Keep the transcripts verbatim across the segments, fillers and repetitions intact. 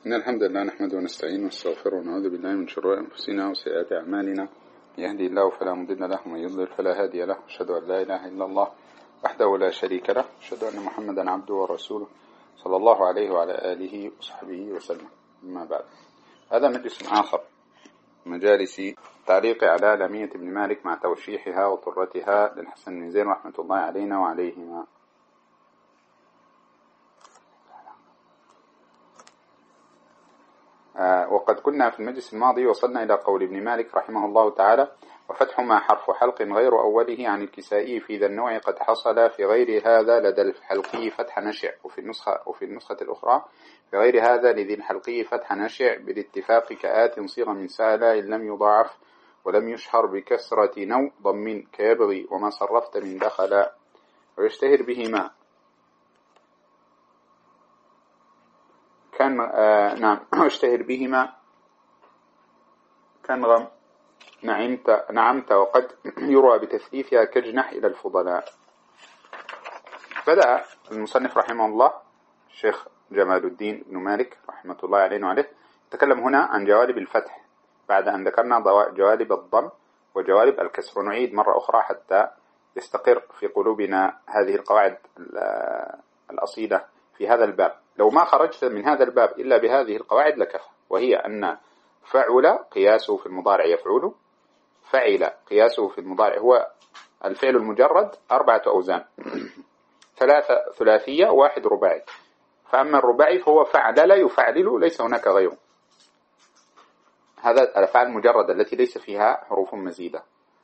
إن الحمد لله نحمده ونستعينه ونستغفره ونعوذ بالله من شرور أنفسنا وسيئات أعمالنا. يهدي الله فلا مضل له ومن يضلل فلا هادي له. أشهد أن لا إله إلا الله وحده لا شريك له. أشهد أن محمدا عبده ورسوله صلى الله عليه وعلى آله وصحبه وسلم. أما بعد، هذا مجلس آخر مجالس تعليق على لامية ابن مالك مع توشيحها وطرتها للحسن بن زين رحمة الله علينا وعليهما. آه وقد كنا في المجلس الماضي وصلنا إلى قول ابن مالك رحمه الله تعالى: وفتح ما حرف حلق غير أوله عن الكسائي في ذا النوع قد حصل في غير هذا لدى الحلقي فتح نشع، وفي النسخة, وفي النسخة الأخرى في غير هذا لذي الحلقي فتح نشع بالاتفاق كآت صيغة من سهلة إن لم يضاعف ولم يشهر بكسرة نو ضم كيبغي وما صرفت من دخل، ويشتهر بهما كان آه نعم اشتهر بهما كان غم نعمت نعمت وقد يروى بتثليثها كجنح إلى الفضلاء. بدأ المصنف رحمه الله الشيخ جمال الدين بن مالك رحمة الله عليه وعليه يتكلم هنا عن جوانب الفتح بعد أن ذكرنا جوانب الضم وجوانب الكسر، ونعيد مرة أخرى حتى يستقر في قلوبنا هذه القواعد الأصيلة في هذا الباب. لو ما خرجت من هذا الباب إلا بهذه القواعد لكفى، وهي أن فعل قياسه في المضارع يفعل، فعل قياسه في المضارع هو الفعل المجرد أربعة أوزان، ثلاثة ثلاثية واحد رباعي. فأما الرباعي فهو فعل لا يفعل، ليس هناك غيره. هذا الأفعال المجردة التي ليس فيها حروف مزيدة.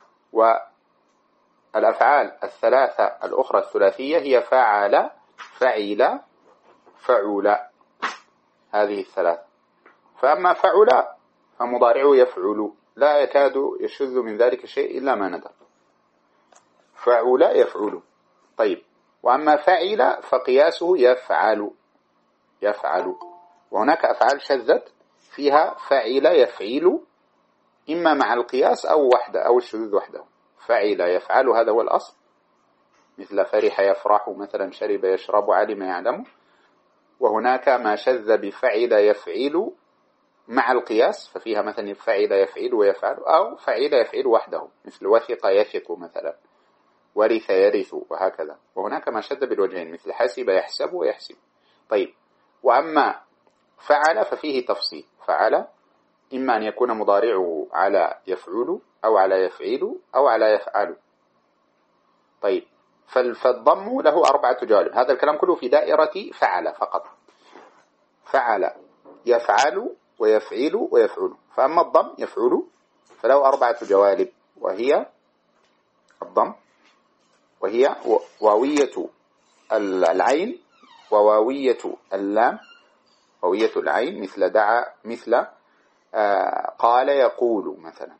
والأفعال الثلاثة الأخرى الثلاثية هي فعل فعل فعل، هذه الثلاث. فأما فعل فمضارعه يفعل، لا يكاد يشذ من ذلك شيء إلا ما ندر. فعل يفعل. طيب، وأما فعل فقياسه يفعل يفعل. وهناك أفعال شذت فيها فعل يفعل، إما مع القياس أو وحده أو الشذوذ وحده. فعل يفعل هذا هو الأصل، مثل فرح يفرح مثلا، شرب يشرب، علم يعلم. وهناك ما شذ بفعل يفعل مع القياس، ففيها مثلا فعل يفعل ويفعل، أو فعل يفعل وحده، مثل وثق يثق مثلا، ورث يرث، وهكذا. وهناك ما شذ بالوجهين، مثل حسب يحسب ويحسب. طيب، وأما فعل ففيه تفصيل. فعل إما أن يكون مضارعه على يفعل أو على يفعل أو على يفعل. طيب، فالضم له أربعة جوانب. هذا الكلام كله في دائرة فعل فقط. فعل يفعل ويفعل ويفعل. فأما الضم يفعل فله أربعة جوانب، وهي الضم، وهي واوية العين وواوية اللام. واوية العين مثل دعا، مثل آه قال يقول مثلا،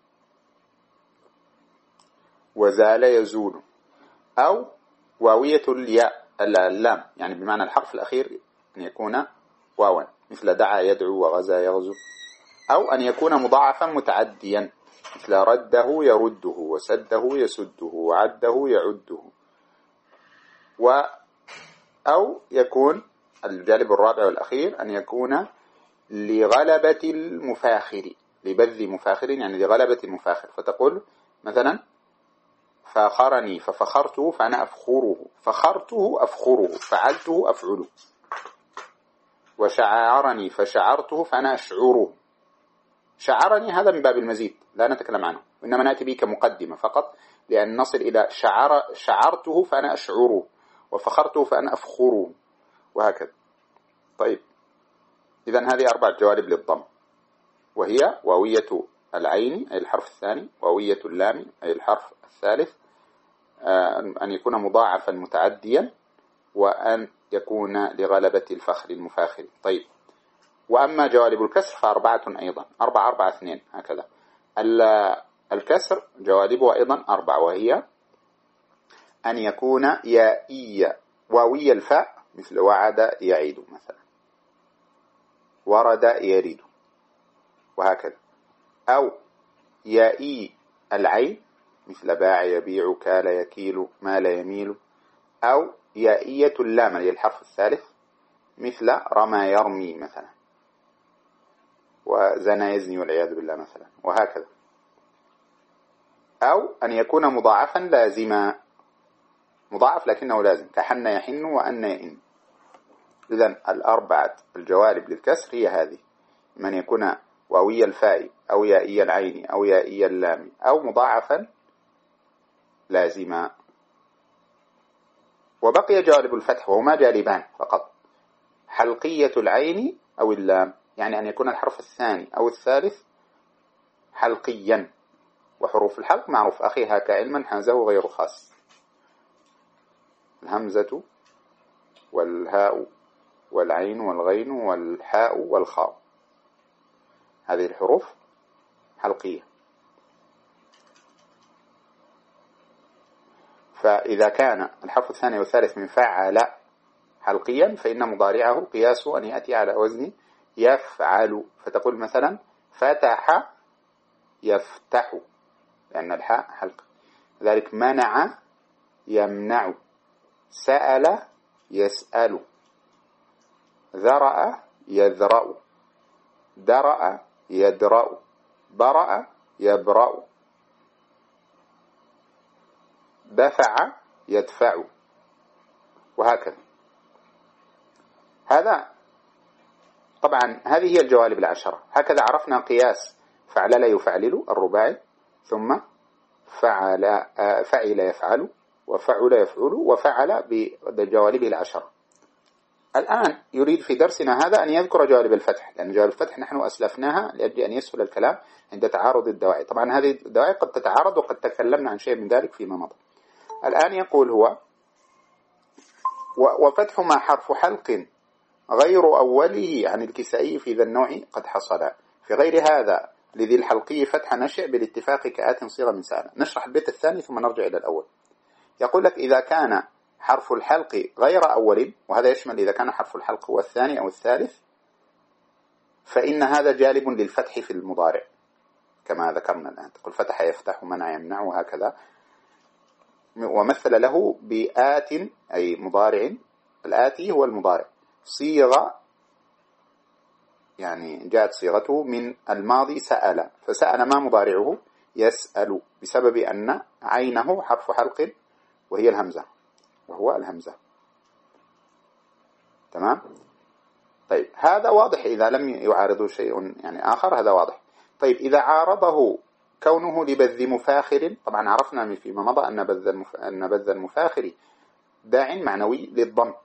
وزال يزول. أو واوية الياء اللام، يعني بمعنى الحرف الأخير أن يكون واوا، مثل دعا يدعو وغزا يغزو. أو أن يكون مضاعفا متعديا، مثل رده يرده وسده يسده وعده يعده. و أو يكون الجانب الرابع والأخير أن يكون لغلبة المفاخر، لبذ مفاخر، يعني لغلبة المفاخر. فتقول مثلا فخرني ففخرته فأنا أفخره، فخرته أفخره، فعلته أفعله. وشعرني فشعرته فأنا أشعره. شعرني هذا من باب المزيد، لا نتكلم عنه، إنما نأتي به كمقدمة فقط، لأن نصل إلى شعر شعرته فأنا أشعره، وفخرته فأنا أفخره، وهكذا. طيب، إذن هذه أربع جوانب للضم، وهي واوية العين أي الحرف الثاني، واوية اللام أي الحرف الثالث، أن يكون مضاعفا متعديا، وأن يكون لغلبة الفخر المفاخر. طيب، وأما جوانب الكسر فأربعة أيضا، أربعة أربعة اثنين هكذا. الكسر جوانبه أيضا أربعة، وهي أن يكون يائية واوي الفاء، مثل وعد يعيد مثلا، ورد يريد، وهكذا. أو يائي العين، مثل باع يبيع، كال يكيل، مال يميل. أو يائية اللام هي الحرف الثالث، مثل رمى يرمي مثلا. وزنى يزني والعياذ بالله مثلا، وهكذا. أو أن يكون مضاعفا لازما، مضاعف لكنه لازم، كحن يحن وأن يئن. إذن الأربعة الجوالب للكسر هي هذه: من يكون واوي الفاء أو يائي العين أو يائي اللام أو مضاعفا لازما. وبقي جوالب الفتح وهما جالبان فقط: حلقية العين أو اللام، يعني أن يكون الحرف الثاني أو الثالث حلقيا، وحروف الحلق معروف: أخيها كعلما حازه غير خاص. الهمزة والهاء والعين والغين والحاء والخاء، هذه الحروف حلقية. فإذا كان الحرف الثاني والثالث من فعل حلقيا فإن مضارعه قياس أن يأتي على وزن يفعل، فتقول مثلا فتح يفتح، لأن الحاء حلق. ذلك منع يمنع، سأل يسأل، ذرأ يذرأ، درأ يدرأ، برأ يبرأ، دفع يدفع، وهكذا. هذا طبعا هذه هي الجوالب العشرة. هكذا عرفنا قياس فعلل يفعلل الرباعي، ثم فعل فعل يفعل، وفعل يفعل، وفعل بجوالبه العشرة. الآن يريد في درسنا هذا أن يذكر جوالب الفتح، لأن جوالب الفتح نحن أسلفناها لأجل أن يسهل الكلام عند تعارض الدواعي. طبعا هذه الدواعي قد تتعارض وقد تكلمنا عن شيء من ذلك فيما مضى. الآن يقول هو: وفتح ما حرف حلق غير أوله عن الكسائي في ذا النوع قد حصل، في غير هذا لذي الحلقي فتح نشئ بالاتفاق كآت صيغة من سأل. نشرح البيت الثاني ثم نرجع إلى الأول. يقول لك: إذا كان حرف الحلق غير أول، وهذا يشمل إذا كان حرف الحلق هو الثاني أو الثالث، فإن هذا جالب للفتح في المضارع كما ذكرنا الآن. تقول فتح يفتح، منع يمنع، وهكذا. ومثل له بآت أي مضارع، الآتي هو المضارع، صيغة يعني جاءت صيغته من الماضي سأل، فسأل ما مضارعه؟ يسأل، بسبب أن عينه حرف حلق وهي الهمزة، وهو الهمزة. تمام؟ طيب هذا واضح إذا لم يعارضه شيء يعني آخر، هذا واضح. طيب إذا عارضه كونه لبذ مفاخر، طبعا عرفنا فيما مضى أن بذ المف... أن بذ المفاخر داع معنوي للضم.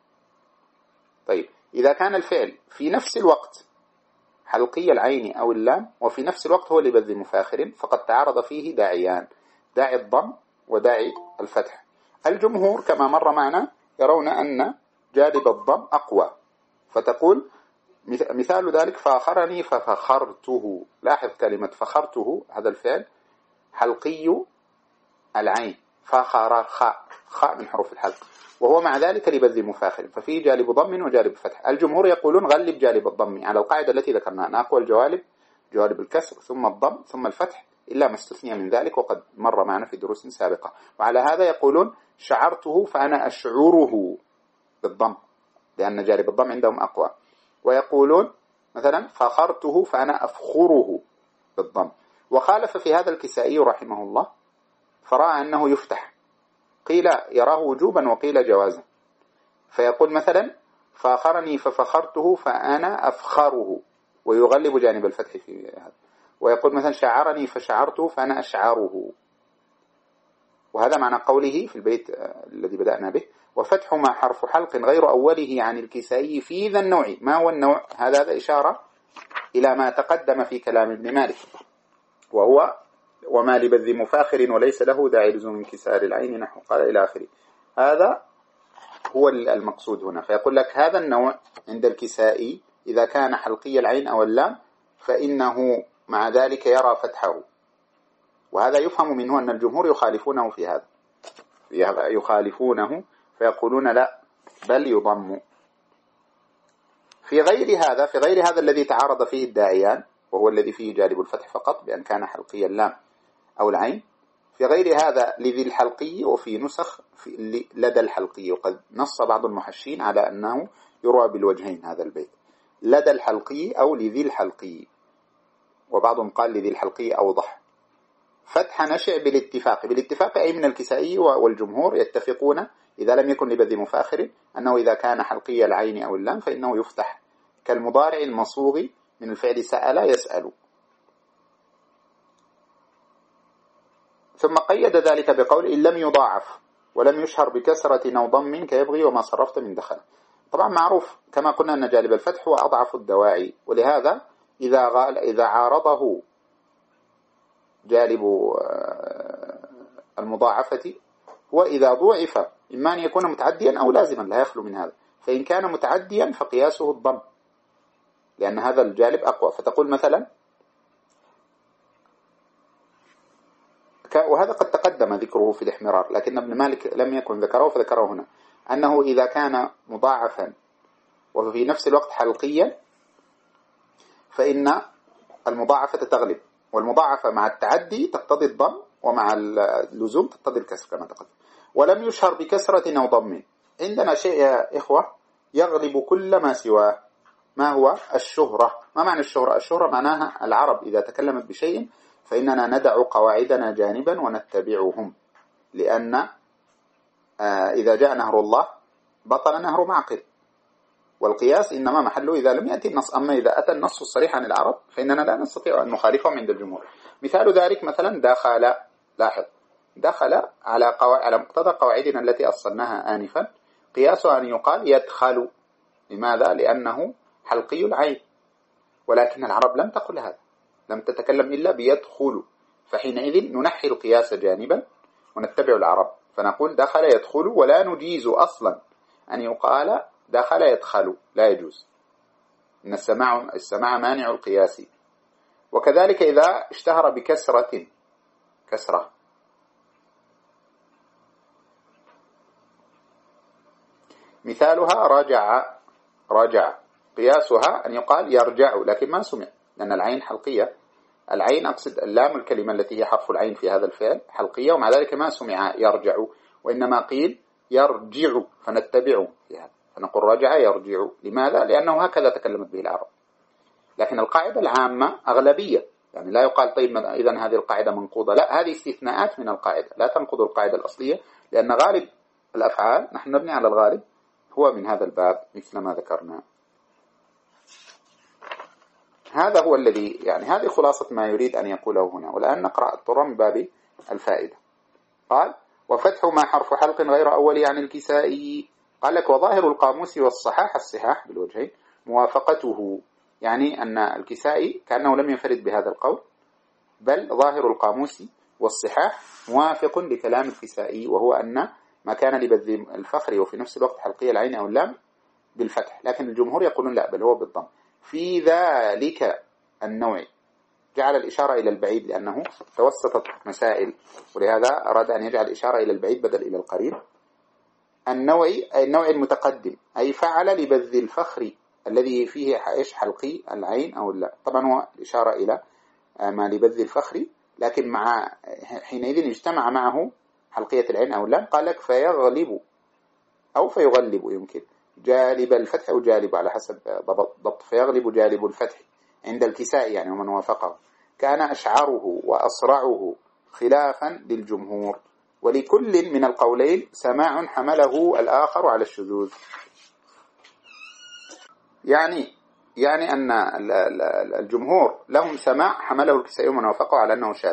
طيب إذا كان الفعل في نفس الوقت حلقي العين أو اللام وفي نفس الوقت هو لبذ مفاخر، فقد تعارض فيه داعيان: داعي الضم وداعي الفتح. الجمهور كما مر معنا يرون أن جانب الضم أقوى، فتقول مثال ذلك: فاخرني ففخرته. لاحظ كلمة فخرته، هذا الفعل حلقي العين، فخر خاء، خاء من حروف الحلق، وهو مع ذلك لبذ مفاخر، ففيه جانب ضم وجانب فتح. الجمهور يقولون غلب جانب الضم على القاعدة التي ذكرناها، أن أقوى الجوالب جوالب الكسر ثم الضم ثم الفتح، إلا ما استثني من ذلك وقد مر معنا في دروس سابقة. وعلى هذا يقولون شعرته فأنا أشعره بالضم، لأن جانب الضم عندهم أقوى. ويقولون مثلا فخرته فأنا أفخره بالضم. وخالف في هذا الكسائي رحمه الله، فرأى أنه يفتح، قيل يراه وجوبا وقيل جوازا، فيقول مثلا فاخرني ففخرته فأنا أفخره، ويغلب جانب الفتح في هذا. ويقول مثلا شعرني فشعرته فأنا أشعره، وهذا معنى قوله في البيت الذي بدأنا به: وفتح ما حرف حلق غير أوله عن الكسائي في ذا النوع. ما هو النوع؟ هذا إشارة إلى ما تقدم في كلام ابن مالك، وهو وما لبذ مفاخر وليس له داعي لزوم انكسار العين نحو قال إلى آخره. هذا هو المقصود هنا. فيقول لك هذا النوع عند الكسائي إذا كان حلقي العين أو اللام فإنه مع ذلك يرى فتحه، وهذا يفهم منه أن الجمهور يخالفونه في هذا، يخالفونه فيقولون لا بل يضم. في غير هذا في غير هذا الذي تعارض فيه الداعيان، وهو الذي فيه جانب الفتح فقط بأن كان حلقي اللام أو العين، في غير هذا لذي الحلقي، وفي نسخ في لدى الحلقي. وقد نص بعض المحشين على أنه يروى بالوجهين هذا البيت: لدى الحلقي أو لذي الحلقي. وبعضهم قال لذي الحلقي أوضح. فتح نشع بالاتفاق، بالاتفاق أي من الكسائي والجمهور يتفقون إذا لم يكن لبذ مفاخر أنه إذا كان حلقي العين أو اللام فإنه يفتح، كالمضارع المصوغ من الفعل سأل يسأل. ثم قيد ذلك بقول إن لم يضاعف ولم يشهر بكسرة أو ضم كيبغي وما صرفت من دخل. طبعا معروف كما قلنا أن جالب الفتح هو أضعف الدواعي، ولهذا إذا غال إذا عارضه جالب المضاعفة هو إذا ضوعف إما أن يكون متعديا أو لازما لا يخلو من هذا، فإن كان متعديا فقياسه الضم لأن هذا الجالب أقوى. فتقول مثلا، وهذا قد تقدم ذكره في الاحمرار لكن ابن مالك لم يكن ذكره فذكره هنا، أنه إذا كان مضاعفا وفي نفس الوقت حلقيا فإن المضاعفة تغلب، والمضاعفة مع التعدي تقتضي الضم ومع اللزوم تقتضي الكسر كما تقدم. ولم يشهر بكسرة أو ضم. عندنا شيء يا إخوة يغلب كل ما سواه، ما هو الشهرة. ما معنى الشهرة؟ الشهرة معناها العرب إذا تكلمت بشيء فإننا ندع قواعدنا جانبا ونتبعهم، لأن إذا جاء نهر الله بطل نهر معقل، والقياس إنما محله إذا لم يأتي النص. أما إذا أتى النص الصريح عن العرب فإننا لا نستطيع أن نخالفهم عند الجمهور. مثال ذلك مثلا دخل، لاحظ دخل على قواعد على مقتضى قواعدنا التي أصلناها آنفا، قياسها أن يقال يدخل. لماذا؟ لأنه حلقي العين، ولكن العرب لم تقل هذا، لم تتكلم إلا بيدخل، فحينئذ ننحي القياس جانبا ونتبع العرب فنقول دخل يدخل، ولا نجيز أصلا أن يقال دخل يدخل، لا يجوز، إن السماع السماع مانع القياس. وكذلك إذا اشتهر بكسرة، كسرة مثالها رجع، رجع قياسها أن يقال يرجع، لكن ما سمع لأن العين حلقية. العين أقصد اللام الكلمة التي هي حرف العين في هذا الفعل حلقية، ومع ذلك ما سمع يرجع، وإنما قيل يرجع فنتبع في هذا فنقول رجع يرجع. لماذا؟ لأنه هكذا تكلمت به العرب. لكن القاعدة العامة أغلبية، يعني لا يقال طيب إذن هذه القاعدة منقوضة، لا، هذه استثناءات من القاعدة لا تنقض القاعدة الأصلية، لأن غالب الأفعال نحن نبني على الغالب هو من هذا الباب مثل ما ذكرنا. هذا هو الذي يعني هذه خلاصة ما يريد أن يقوله هنا. والآن نقرأ الطرة من باب الفائدة. قال وفتح ما حرف حلق غير أولي عن الكسائي. قال لك وظاهر القاموس والصحاح، الصحاح بالوجهين، موافقته، يعني أن الكسائي كأنه لم ينفرد بهذا القول، بل ظاهر القاموس والصحاح موافق لكلام الكسائي، وهو أن ما كان لبذ الفخر وفي نفس الوقت حلقية العين أو اللام بالفتح، لكن الجمهور يقولون لا بل هو بالضم. في ذلك النوع جعل الإشارة إلى البعيد لأنه توسطت مسائل، ولهذا أراد أن يجعل الإشارة إلى البعيد بدل إلى القريب. النوع أي النوع المتقدم، أي فعل لبذ الفخر الذي فيه إيش حلقي العين أو لا. طبعا هو الإشارة إلى ما لبذ الفخر، لكن مع حينئذ اجتمع معه حلقية العين أو اللام. قال لك فيغلب أو فيغلب، يمكن جالب الفتح أو جالب على حسب ضبط، فيغلب جالب الفتح عند الكساء يعني ومن وافقه، كان أشعره وأسرعه خلافا للجمهور، ولكل من القولين سماع حمله الآخر على الشذوذ. يعني يعني أن الجمهور لهم سماع حمله الكسائي ومن وافقه على أنه شاذ،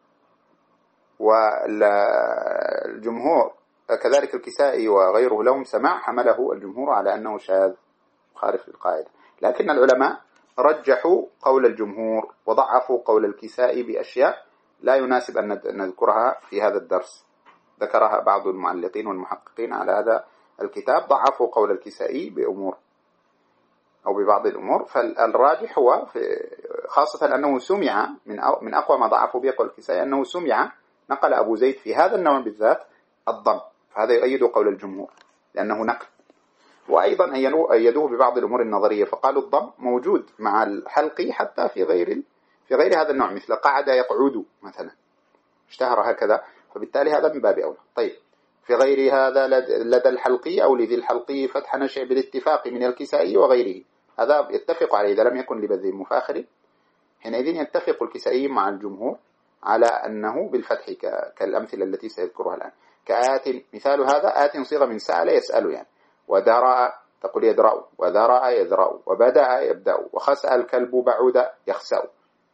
والجمهور كذلك الكسائي وغيره لهم سماع حمله الجمهور على أنه شاذ خالف للقاعدة. لكن العلماء رجحوا قول الجمهور وضعفوا قول الكسائي بأشياء لا يناسب أن نذكرها في هذا الدرس، ذكرها بعض المعلقين والمحققين على هذا الكتاب، ضعفوا قول الكسائي بأمور أو ببعض الأمور. فالراجح هو خاصة أنه سمع من من أقوى ما ضعفوا به قول الكسائي أنه سمع نقل أبو زيد في هذا النوع بالذات الضم، فهذا يؤيد قول الجمهور لأنه نقل. وأيضا أيدوه ببعض الأمور النظرية، فقالوا الضم موجود مع الحلقي حتى في غير في غير هذا النوع، مثل قعد يقعد مثلا اشتهر هكذا، فبالتالي هذا من باب أولى. طيب في غير هذا لدى الحلقي أو لذي الحلقي فتح نشع بالاتفاق من الكسائي وغيره، هذا يتفق عليه إذا لم يكن لبذ مفاخر حينئذ يتفق الكسائي مع الجمهور على أنه بالفتح كالأمثلة التي سيذكرها الآن. كآت، مثال هذا آت صيغة من سأل يسأل يعني، ودرأ تقول يدرأ، وذرأ يذرأ، وبدأ يبدأ، وخسأ الكلب بعد يخسأ،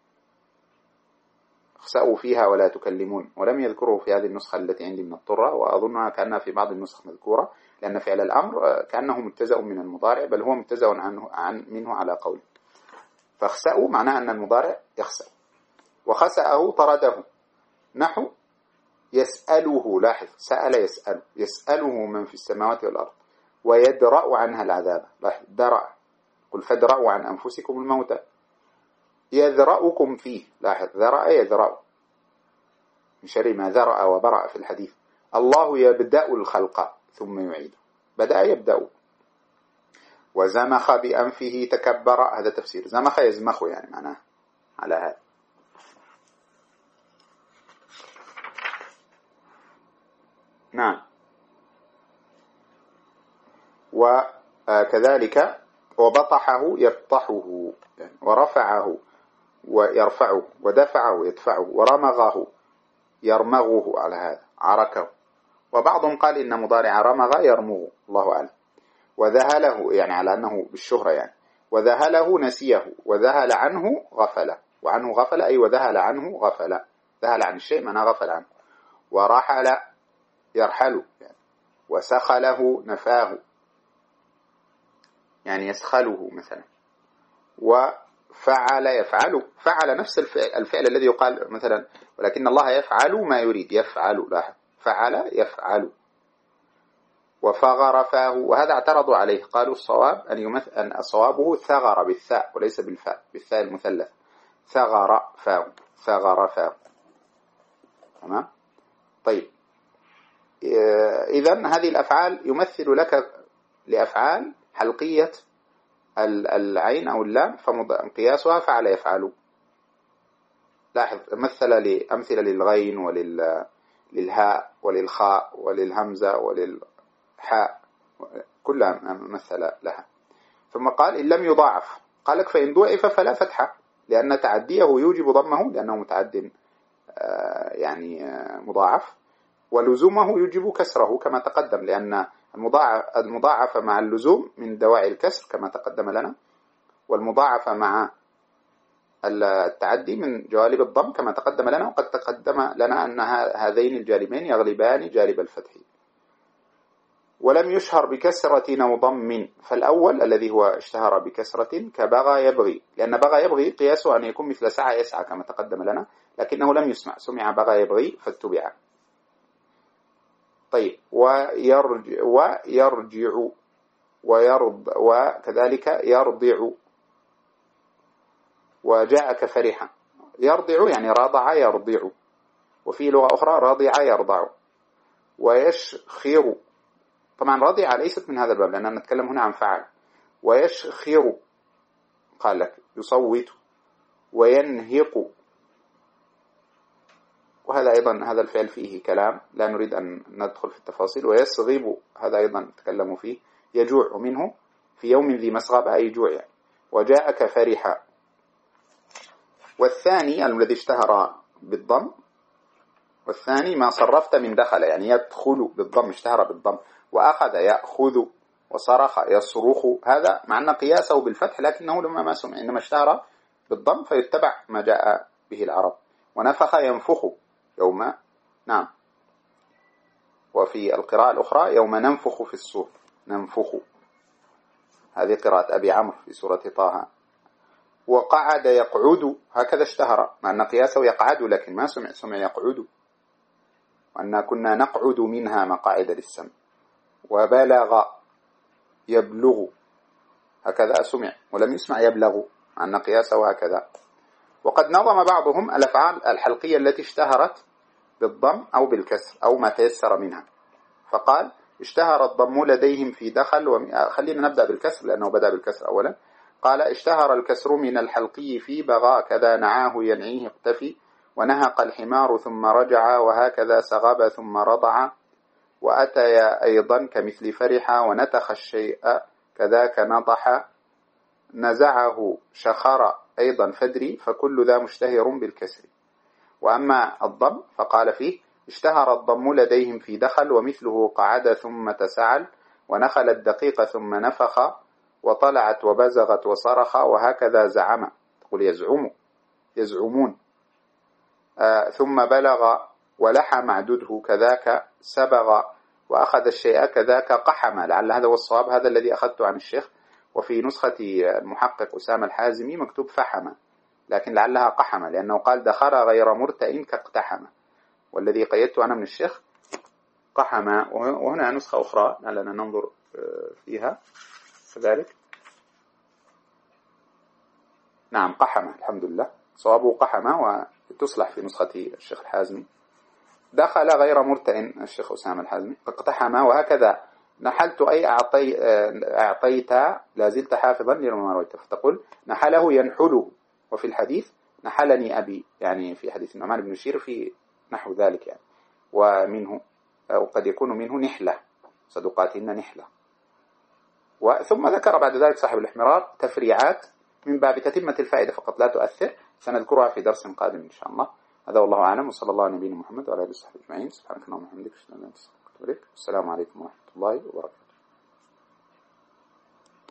اخسأوا فيها ولا تكلمون. ولم يذكره في هذه النسخة التي عندي من الطرة، وأظنها كأنها في بعض النسخ مذكورة، لأن فعل الأمر كأنه متزأ من المضارع، بل هو متزأ عنه عن منه على قول. فاخسأوا معناه أن المضارع يخسأ، وخسأه طرده، نحو يسأله، لاحظ سأل يسأل، يسأله من في السماوات والأرض، ويدرأ عنها العذاب، لاحظ درأ، قل فادرأوا عن أنفسكم الموت، يذرأكم فيه، لاحظ ذرأ يذرأ من شر ما ذرأ وبرأ في الحديث. الله يبدأ الخلق ثم يعيده، بدأ يبدأ. وزمخ بأنفه تكبر، هذا تفسير زمخ يزمخ يعني معناه على هذا. نعم. وكذلك وبطحه يبطحه يعني، ورفعه ويرفعه، ودفعه يدفعه، ورمغه يرمغه على هذا عركه. وبعضهم قال إن مضارع رمغ يرمغ، الله أعلم. وذهله يعني على أنه بالشهرة يعني، وذهله نسيه، وذهل عنه غفل، وعنه غفل أي وذهل عنه غفل، ذهل عن الشيء معناه غفل عنه. ورحل يرحل يعني، وسخله نفاه يعني يسخله مثلا. وفعل يفعل، فعل نفس الفعل, الفعل الذي يقال مثلا ولكن الله يفعل ما يريد، يفعل، لاحظ فعل يفعل. وفغر فاه، وهذا اعترضوا عليه، قالوا الصواب أن يمثل أن صوابه ثغر بالثاء وليس بالفاء، بالثاء المثلث، ثغر فاه، ثغر فاه. تمام. طيب إذن هذه الأفعال يمثل لك لأفعال حلقية العين أو اللام، فقياسها فعل يفعل. لاحظ مثل لأمثلة للغين وللهاء وللخاء وللهمزة وللحاء، كلها مثل لها. ثم قال إن لم يضاعف، قال لك فإن ضعف فلا فتحة، لأن تعديه يوجب ضمه لأنه متعد يعني مضاعف، ولزومه يوجب كسره كما تقدم، لأن المضاعف مع اللزوم من دواعي الكسر كما تقدم لنا، والمضاعفة مع التعدي من جوالب الضم كما تقدم لنا. وقد تقدم لنا أن هذين الجانبين يغلبان جانب الفتح. ولم يشهر بكسرة أو ضم، فالأول الذي هو اشتهر بكسرة كبغى يبغي، لأن بغى يبغي قياسه أن يكون مثل سعى يسعى كما تقدم لنا، لكنه لم يسمع، سمع بغى يبغي فاتبع. طيب ويرجع, ويرجع ويرض، وكذلك يرضع. وجاءك فرحا، يرضع يعني راضع يرضع، وفي لغة أخرى رضع يرضع. ويشخر، طبعا رضع ليست من هذا الباب لأننا نتكلم هنا عن فعل. ويشخر قال لك يصوت. وينهق، وهذا أيضا هذا الفعل فيه كلام لا نريد أن ندخل في التفاصيل. ويصغب، هذا أيضا تكلموا فيه، يجوع منه في يوم ذي مسغبة أي جوع يعني. وجاءك فرحا. والثاني الذي اشتهر بالضم، والثاني ما صرفت من دخل يعني يدخل بالضم، اشتهر بالضم. وأخذ يأخذ، وصرخ يصرخ، هذا مع أن قياسه بالفتح لكنه لما ما سمع، إنما اشتهر بالضم فيتبع ما جاء به العرب. ونفخ ينفخ يوم، نعم. وفي القراءة الأخرى يوم ننفخ في الصور، ننفخ، هذه قراءة أبي عمرو في سورة طه. وقعد يقعد، هكذا اشتهر مع أن قياسه يقعد لكن ما سمع، سمع يقعد. وأننا كنا نقعد منها مقاعد للسمع. وبلغ يبلغ، هكذا سمع ولم يسمع يبلغ مع أن قياسه هكذا. وقد نظم بعضهم الأفعال الحلقية التي اشتهرت بالضم أو بالكسر أو ما تيسر منها، فقال اشتهر الضم لديهم في دخل وم... خلينا نبدأ بالكسر لأنه بدأ بالكسر أولا. قال اشتهر الكسر من الحلقي في بغى، كذا نعاه ينعيه اقتفي. ونهق الحمار ثم رجع، وهكذا سغب ثم رضع. وأتي أيضا كمثل فرح. ونتخ الشيء كذاك نضح. نزعه شخر أيضا فدري فكل ذا مشتهر بالكسر. وأما الضم فقال فيه اشتهر الضم لديهم في دخل ومثله قعد ثم تسعل ونخل الدقيق ثم نفخ وطلعت وبزغت وصرخ وهكذا زعم، تقول يزعم يزعمون. آه ثم بلغ ولح معدده كذاك سبغ وأخذ الشيء كذاك قحم، لعل هذا هو الصواب، هذا الذي أخذته عن الشيخ. وفي نسخة المحقق أسامة الحازمي مكتوب فحم، لكن لعلها قحم لأنه قال دخر غير مرتئ كاقتحم، والذي قيدته أنا من الشيخ قحم. وهنا نسخة أخرى لعلنا ننظر فيها كذلك. نعم قحم، الحمد لله صوابه قحم، وتصلح في نسخة الشيخ الحازمي. دخل غير مرتئ الشيخ أسامة الحازمي اقتحم. وهكذا نحلت أي أعطي أعطيت لازلت حافظا لما رويته، فتقول نحله ينحله. وفي الحديث نحلني أبي، يعني في حديث النعمان بن بشير في نحو ذلك يعني. ومنه أو قد يكون منه نحلة، صدقاتهن نحلة. وثم ذكر بعد ذلك صاحب الإحمرار تفريعات من باب تتمة الفائدة فقط لا تؤثر، سنذكرها في درس قادم إن شاء الله. هذا والله أعلم، وصلى الله على نبينا محمد وعلى آله وصحبه أجمعين. سبحانك اللهم وبحمدك أشهد أن لا إله إلا أنت أستغفرك وأتوب إليك. السلام عليكم ورحمة الله وبركاته.